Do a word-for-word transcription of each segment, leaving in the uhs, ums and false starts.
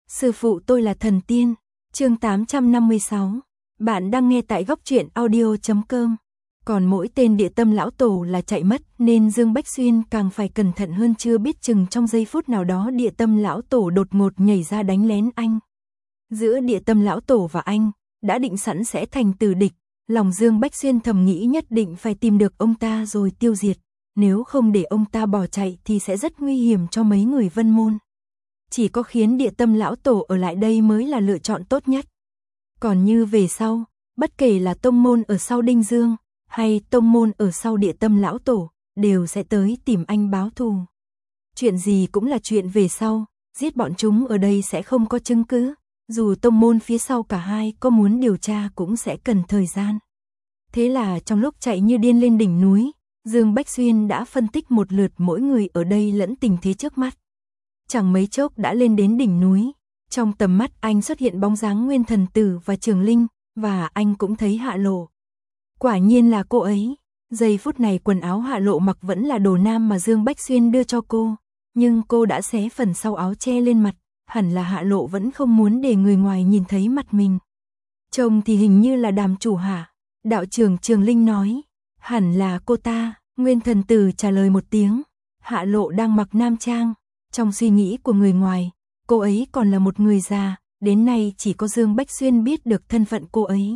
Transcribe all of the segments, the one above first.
Sư phụ tôi là thần tiên. Chương tám trăm năm mươi sáu. Bạn đang nghe tại góc truyện audio chấm com. Còn mỗi tên địa tâm lão tổ là chạy mất, nên Dương Bách Xuyên càng phải cẩn thận hơn, chưa biết chừng trong giây phút nào đó địa tâm lão tổ đột ngột nhảy ra đánh lén anh. Giữa địa tâm lão tổ và anh, đã định sẵn sẽ thành tử địch, lòng Dương Bách Xuyên thầm nghĩ nhất định phải tìm được ông ta rồi tiêu diệt, nếu không để ông ta bỏ chạy thì sẽ rất nguy hiểm cho mấy người Vân Môn. Chỉ có khiến địa tâm lão tổ ở lại đây mới là lựa chọn tốt nhất. Còn như về sau, bất kể là tông môn ở sau Đinh Dương, hay tông môn ở sau địa tâm lão tổ, đều sẽ tới tìm anh báo thù. Chuyện gì cũng là chuyện về sau, giết bọn chúng ở đây sẽ không có chứng cứ, dù tông môn phía sau cả hai có muốn điều tra cũng sẽ cần thời gian. Thế là trong lúc chạy như điên lên đỉnh núi, Dương Bách Xuyên đã phân tích một lượt mỗi người ở đây lẫn tình thế trước mắt. Chẳng mấy chốc đã lên đến đỉnh núi, trong tầm mắt anh xuất hiện bóng dáng Nguyên Thần Tử và Trường Linh, và anh cũng thấy Hạ Lộ. Quả nhiên là cô ấy. Giây phút này quần áo Hạ Lộ mặc vẫn là đồ nam mà Dương Bách Xuyên đưa cho cô, nhưng cô đã xé phần sau áo che lên mặt, hẳn là Hạ Lộ vẫn không muốn để người ngoài nhìn thấy mặt mình. Trông thì hình như là Đàm chủ hả? Đạo trưởng Trường Linh nói. Hẳn là cô ta. Nguyên Thần Tử trả lời một tiếng. Hạ Lộ đang mặc nam trang. Trong suy nghĩ của người ngoài, cô ấy còn là một người già, đến nay chỉ có Dương Bách Xuyên biết được thân phận cô ấy.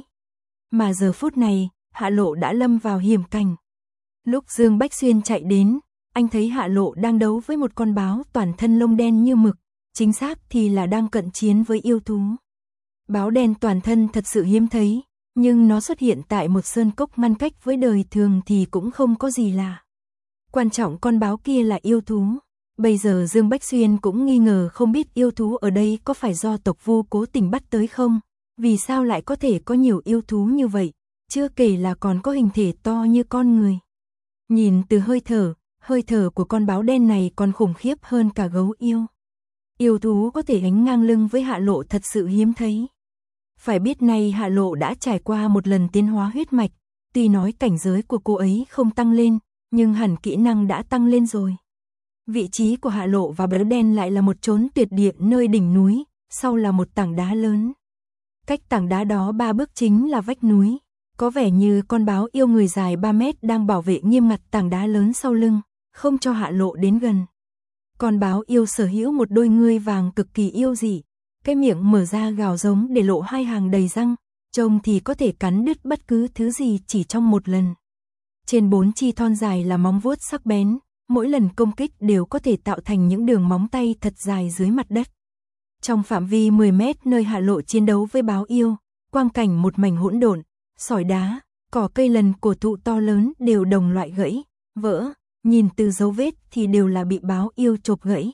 Mà giờ phút này, Hạ Lộ đã lâm vào hiểm cảnh. Lúc Dương Bách Xuyên chạy đến, anh thấy Hạ Lộ đang đấu với một con báo toàn thân lông đen như mực, chính xác thì là đang cận chiến với yêu thú. Báo đen toàn thân thật sự hiếm thấy, nhưng nó xuất hiện tại một sơn cốc ngăn cách với đời thường thì cũng không có gì lạ. Quan trọng con báo kia là yêu thú. Bây giờ Dương Bách Xuyên cũng nghi ngờ không biết yêu thú ở đây có phải do tộc Vu cố tình bắt tới không? Vì sao lại có thể có nhiều yêu thú như vậy? Chưa kể là còn có hình thể to như con người. Nhìn từ hơi thở, hơi thở của con báo đen này còn khủng khiếp hơn cả gấu yêu. Yêu thú có thể gánh ngang lưng với Hạ Lộ thật sự hiếm thấy. Phải biết nay Hạ Lộ đã trải qua một lần tiến hóa huyết mạch, tuy nói cảnh giới của cô ấy không tăng lên, nhưng hẳn kỹ năng đã tăng lên rồi. Vị trí của Hạ Lộ và báo đen lại là một chốn tuyệt địa nơi đỉnh núi, sau là một tảng đá lớn. Cách tảng đá đó ba bước chính là vách núi. Có vẻ như con báo yêu người dài ba mét đang bảo vệ nghiêm ngặt tảng đá lớn sau lưng, không cho Hạ Lộ đến gần. Con báo yêu sở hữu một đôi ngươi vàng cực kỳ yêu dị, cái miệng mở ra gào giống để lộ hai hàng đầy răng, trông thì có thể cắn đứt bất cứ thứ gì chỉ trong một lần. Trên bốn chi thon dài là móng vuốt sắc bén, mỗi lần công kích đều có thể tạo thành những đường móng tay thật dài dưới mặt đất. Trong phạm vi mười mét nơi Hạ Lộ chiến đấu với báo yêu, quang cảnh một mảnh hỗn độn, sỏi đá, cỏ cây lần cổ thụ to lớn đều đồng loại gãy, vỡ, nhìn từ dấu vết thì đều là bị báo yêu chộp gãy.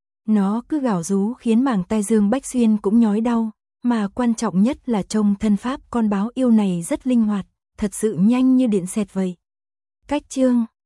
Nó cứ gào rú khiến màng tai Dương Bách Xuyên cũng nhói đau, mà quan trọng nhất là trông thân pháp con báo yêu này rất linh hoạt, thật sự nhanh như điện xẹt vậy. Cách chương